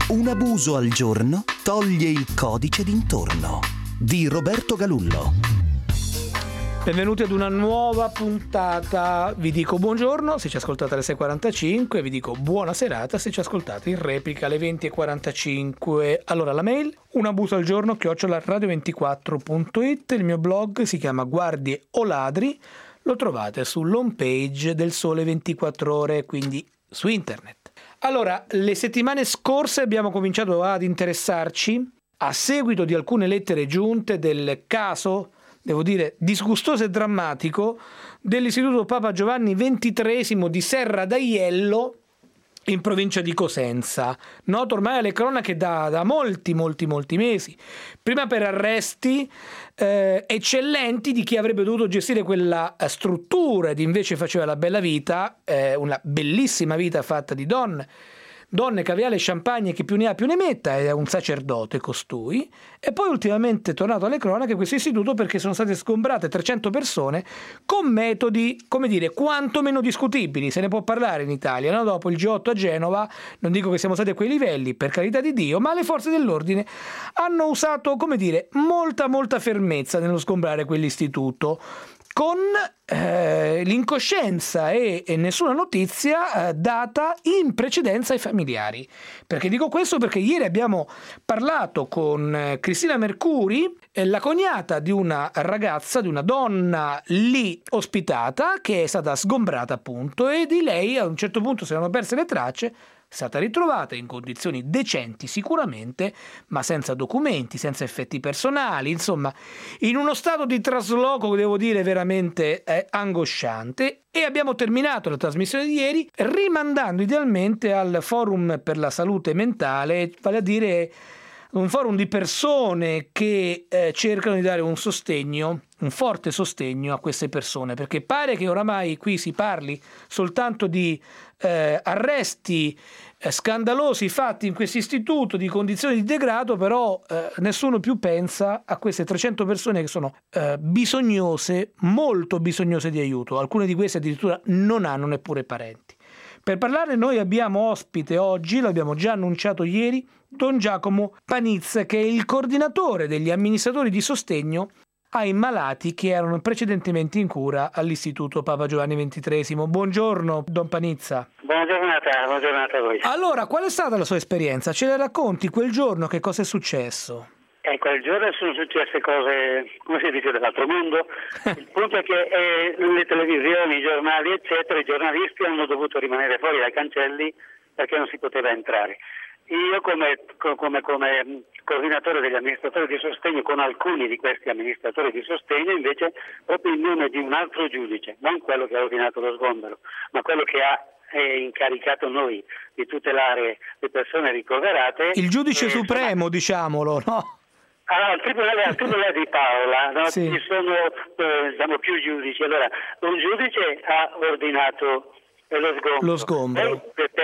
Un abuso al giorno toglie il codice d'intorno di Roberto Galullo. Benvenuti ad una nuova puntata. Vi dico buongiorno se ci ascoltate alle 6.45, vi dico buona serata se ci ascoltate in replica alle 20.45. Allora la mail un abuso al giorno @radio24.it. Il mio blog si chiama Guardie o Ladri, lo trovate sull'home page del Sole 24 Ore, quindi su internet. Allora, le settimane scorse abbiamo cominciato ad interessarci, a seguito di alcune lettere giunte, del caso, devo dire, disgustoso e drammatico dell'Istituto Papa Giovanni XXIII di Serra d'Aiello, in provincia di Cosenza, noto ormai alle cronache da molti mesi, prima per arresti eccellenti di chi avrebbe dovuto gestire quella struttura ed invece faceva la bella vita, una bellissima vita fatta di donne, caviale e champagne, che più ne ha più ne metta, è un sacerdote costui. E poi ultimamente è tornato alle cronache questo istituto perché sono state sgombrate 300 persone con metodi, come dire, quanto meno discutibili. Se ne può parlare in Italia, no? Dopo il G8 a Genova, non dico che siamo stati a quei livelli, per carità di Dio, ma le forze dell'ordine hanno usato, come dire, molta fermezza nello sgombrare quell'istituto, con l'incoscienza e nessuna notizia data in precedenza ai familiari. Perché dico questo? Perché ieri abbiamo parlato con Cristina Mercuri, la cognata di una ragazza, di una donna lì ospitata, che è stata sgombrata appunto, e di lei a un certo punto si erano perse le tracce. È stata ritrovata in condizioni decenti sicuramente, ma senza documenti, senza effetti personali, insomma, in uno stato di trasloco, devo dire, veramente angosciante. E abbiamo terminato la trasmissione di ieri rimandando idealmente al Forum per la Salute Mentale, vale a dire un forum di persone che cercano di dare un sostegno, un forte sostegno a queste persone, perché pare che oramai qui si parli soltanto di arresti scandalosi fatti in questo istituto, di condizioni di degrado, però nessuno più pensa a queste 300 persone che sono bisognose, molto bisognose di aiuto. Alcune di queste addirittura non hanno neppure parenti. Per parlarne noi abbiamo ospite oggi, l'abbiamo già annunciato ieri, Don Giacomo Panizza, che è il coordinatore degli amministratori di sostegno ai malati che erano precedentemente in cura all'Istituto Papa Giovanni XXIII. Buongiorno, Don Panizza. Buona giornata a voi. Allora, qual è stata la sua esperienza? Ce la racconti quel giorno, che cosa è successo? Quel giorno sono successe cose, come si dice, dell'altro mondo. Il punto è che le televisioni, i giornali, eccetera, i giornalisti hanno dovuto rimanere fuori dai cancelli perché non si poteva entrare. Io come coordinatore degli amministratori di sostegno, con alcuni di questi amministratori di sostegno, invece proprio in nome di un altro giudice, non quello che ha ordinato lo sgombero, ma quello che ha incaricato noi di tutelare le persone ricoverate. Il giudice supremo, diciamolo, no? Allora, al tribunale di Paola, no? Sì. Ci sono più giudici. Allora, un giudice ha ordinato lo sgombero.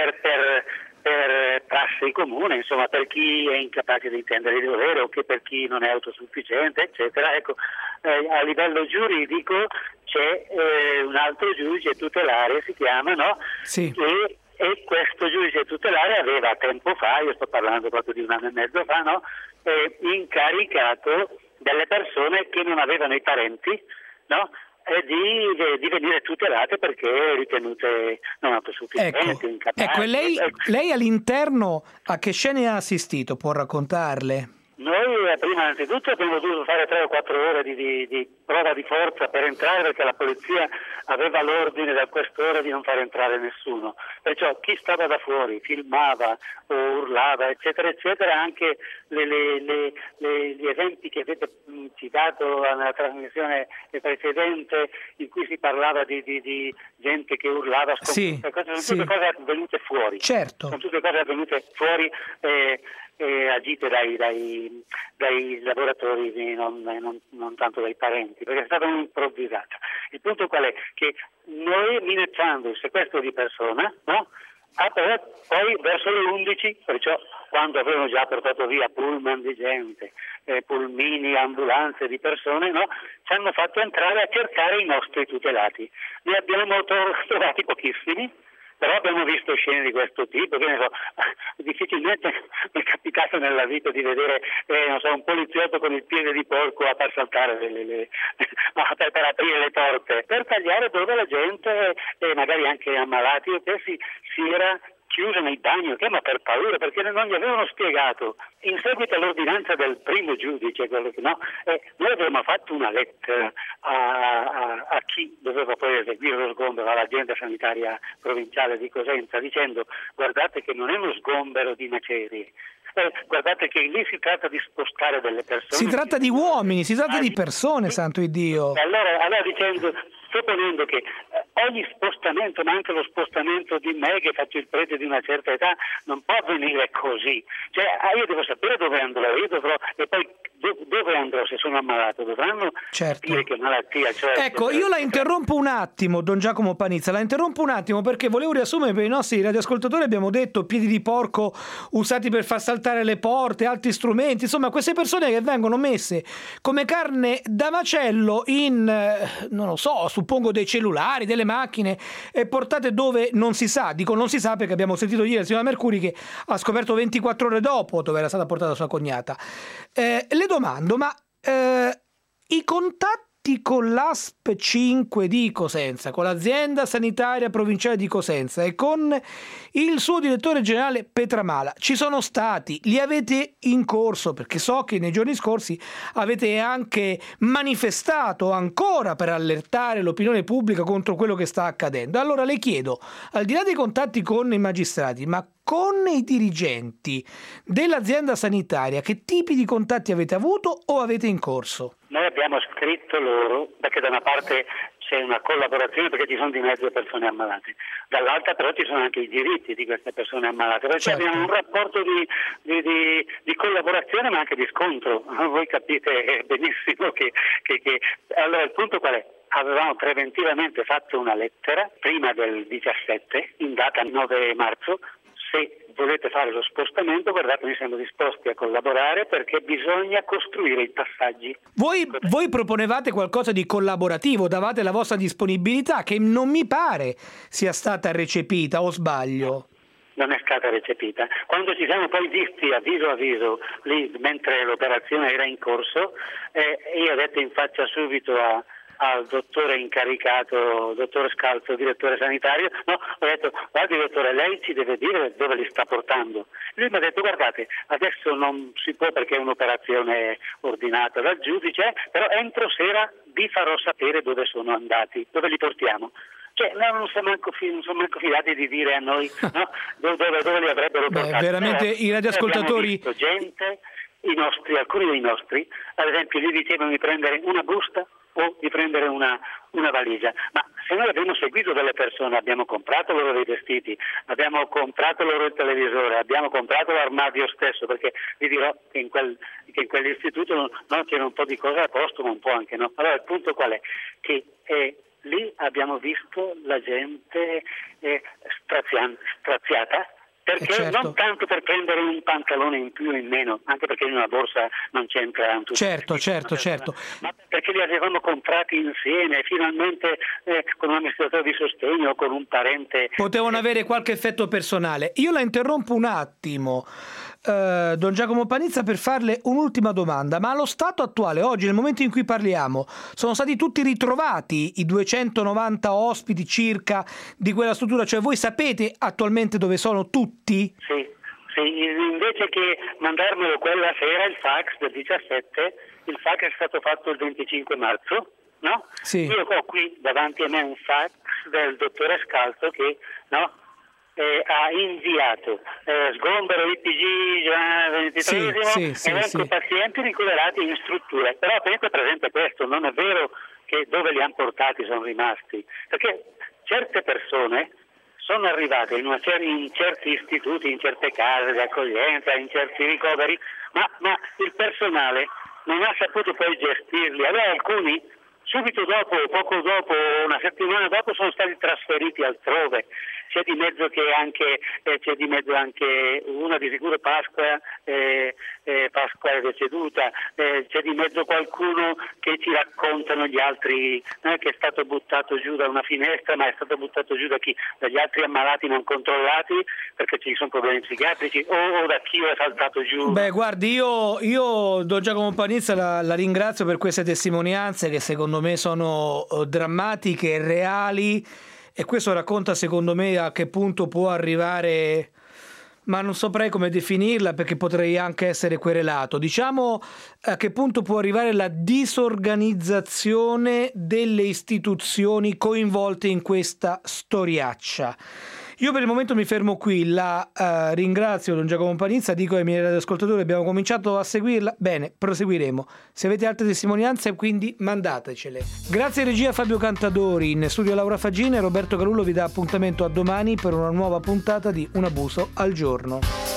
Per prassi comune, insomma, per chi è incapace di intendere il dovere o che per chi non è autosufficiente, eccetera. Ecco, a livello giuridico c'è un altro giudice tutelare, si chiama, no? Sì. E questo giudice tutelare aveva tempo fa, io sto parlando proprio di un anno e mezzo fa, no? Incaricato delle persone che non avevano i parenti, no? Di venire tutelate perché ritenute non autosufficienti, incapaci. Ecco, lei all'interno a che scene ha assistito? Può raccontarle? Noi prima innanzitutto abbiamo dovuto fare 3 o 4 ore di prova di forza per entrare, perché la polizia aveva l'ordine dal questore di non far entrare nessuno. Perciò chi stava da fuori filmava o urlava, eccetera, eccetera. Anche gli esempi che avete citato nella trasmissione precedente, in cui si parlava di gente che urlava, sì, sono tutte cose avvenute fuori. Certo. Sono tutte cose avvenute fuori, agite dai lavoratori, non tanto dai parenti, perché è stata un'improvvisata. Il punto qual è? Che noi, minacciando il sequestro di persona, no? Poi verso le 11, perciò quando avevano già portato via pullman di gente, pulmini, ambulanze di persone, no? Ci hanno fatto entrare a cercare i nostri tutelati. Ne abbiamo trovati pochissimi, però abbiamo visto scene di questo tipo, che ne so, di difficilmente mi è capitato nella vita di vedere un poliziotto con il piede di porco a far saltare per aprire le porte, per tagliare dove la gente, magari anche ammalati, si era chiusa nei bagni, ma per paura, perché non gli avevano spiegato. In seguito all'ordinanza del primo giudice, noi abbiamo fatto una lettera a chi doveva poi eseguire lo sgombero, all'azienda sanitaria provinciale di Cosenza, dicendo: guardate che non è uno sgombero di macerie, guardate che lì si tratta di spostare delle persone. Si tratta di uomini, si tratta di persone, santo Iddio. Allora dicendo, supponendo che ogni spostamento, ma anche lo spostamento di me che faccio il prete di una certa età, non può avvenire così. Cioè, io devo sapere dove andrò, e poi dove andrò se sono ammalato, dovranno dire che malattia. Ecco, io la interrompo un attimo, Don Giacomo Panizza, perché volevo riassumere per i nostri radioascoltatori. Abbiamo detto piedi di porco usati per far saltare le porte, altri strumenti, insomma queste persone che vengono messe come carne da macello in, non lo so, suppongo dei cellulari, delle macchine, e portate dove non si sa. Dico non si sa perché abbiamo sentito ieri la signora Mercuri che ha scoperto 24 ore dopo dove era stata portata sua cognata. Le domando, ma i contatti con l'ASP 5 di Cosenza, con l'azienda sanitaria provinciale di Cosenza e con il suo direttore generale Petramala ci sono stati? Li avete in corso? Perché so che nei giorni scorsi avete anche manifestato ancora per allertare l'opinione pubblica contro quello che sta accadendo. Allora le chiedo, al di là dei contatti con i magistrati, ma con i dirigenti dell'azienda sanitaria, che tipi di contatti avete avuto o avete in corso? Noi abbiamo scritto loro, perché da una parte c'è una collaborazione perché ci sono di mezzo persone ammalate, dall'altra però ci sono anche i diritti di queste persone ammalate, perché abbiamo un rapporto di collaborazione ma anche di scontro. Voi capite benissimo che allora il punto qual è? Avevamo preventivamente fatto una lettera prima del 17, in data 9 marzo, se volete fare lo spostamento, guardate, noi siamo disposti a collaborare perché bisogna costruire i passaggi. Voi proponevate qualcosa di collaborativo, davate la vostra disponibilità, che non mi pare sia stata recepita, o sbaglio? Non è stata recepita. Quando ci siamo poi visti a viso lì mentre l'operazione era in corso, io ho detto in faccia subito al dottore incaricato, dottor Scalzo, direttore sanitario, ho detto: guardi dottore, lei ci deve dire dove li sta portando. Lui mi ha detto: guardate, adesso non si può perché è un'operazione ordinata dal giudice, però entro sera vi farò sapere dove sono andati, dove li portiamo. Cioè, non sono manco fidati di dire a noi dove li avrebbero portati. Veramente i radioascoltatori... Abbiamo visto gente, alcuni dei nostri, ad esempio, gli dicevano di prendere una busta o di prendere una valigia, ma se noi abbiamo seguito delle persone, abbiamo comprato loro dei vestiti, abbiamo comprato loro il televisore, abbiamo comprato l'armadio stesso, perché vi dirò che in quell'istituto c'era un po' di cose a posto, ma un po' anche no. Allora il punto qual è? Che lì abbiamo visto la gente straziata, perché certo. Non tanto per prendere un pantalone in più o in meno, anche perché in una borsa non c'entra tutto. Certo. Ma perché li avevamo comprati insieme, finalmente con un amministratore di sostegno o con un parente. Potevano avere qualche effetto personale. Io la interrompo un attimo, Don Giacomo Panizza, per farle un'ultima domanda. Ma allo stato attuale, oggi, nel momento in cui parliamo, sono stati tutti ritrovati i 290 ospiti circa di quella struttura? Cioè voi sapete attualmente dove sono tutti? Sì, invece che mandarmelo quella sera il fax del 17, il fax è stato fatto il 25 marzo, no? Sì. Io ho qui davanti a me un fax del dottore Scalzo che ha inviato sgombero IPG 23esimo, elenco pazienti ricoverati in strutture. Però tenete presente questo, non è vero che dove li hanno portati sono rimasti, perché certe persone sono arrivate in certi istituti, in certe case di accoglienza, in certi ricoveri, ma il personale non ha saputo poi gestirli. Allora alcuni subito dopo, poco dopo, una settimana dopo, sono stati trasferiti altrove. C'è di mezzo anche una di sicuro Pasqua è deceduta, c'è di mezzo qualcuno che ci raccontano gli altri che è stato buttato giù da una finestra, ma è stato buttato giù dagli altri ammalati non controllati perché ci sono problemi psichiatrici, o da chi è saltato giù. Beh, guardi, io Don Giacomo Panizza la ringrazio per queste testimonianze che secondo me sono drammatiche e reali, e questo racconta secondo me a che punto può arrivare, ma non saprei come definirla perché potrei anche essere querelato, diciamo a che punto può arrivare la disorganizzazione delle istituzioni coinvolte in questa storiaccia. Io per il momento mi fermo qui, la ringrazio Don Giacomo Panizza, dico ai miei radioascoltatori abbiamo cominciato a seguirla, bene, proseguiremo. Se avete altre testimonianze quindi mandatecele. Grazie regia Fabio Cantadori, in studio Laura Faggina e Roberto Galullo vi dà appuntamento a domani per una nuova puntata di Un abuso al giorno.